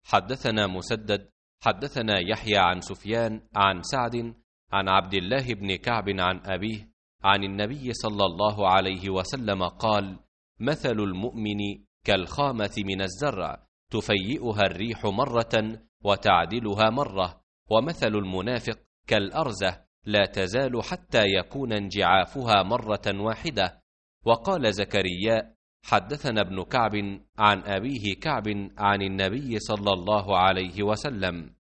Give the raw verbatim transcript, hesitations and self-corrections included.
حدثنا مسدد حدثنا يحيى عن سفيان عن سعد عن عبد الله بن كعب عن أبيه عن النبي صلى الله عليه وسلم قال: مثل المؤمن كالخامة من الزرع تفيئها الريح مرة وتعدلها مرة، ومثل المنافق كالأرزة لا تزال حتى يكون انجعافها مرة واحدة. وقال زكريا: حدثنا ابن كعب عن أبيه كعب عن النبي صلى الله عليه وسلم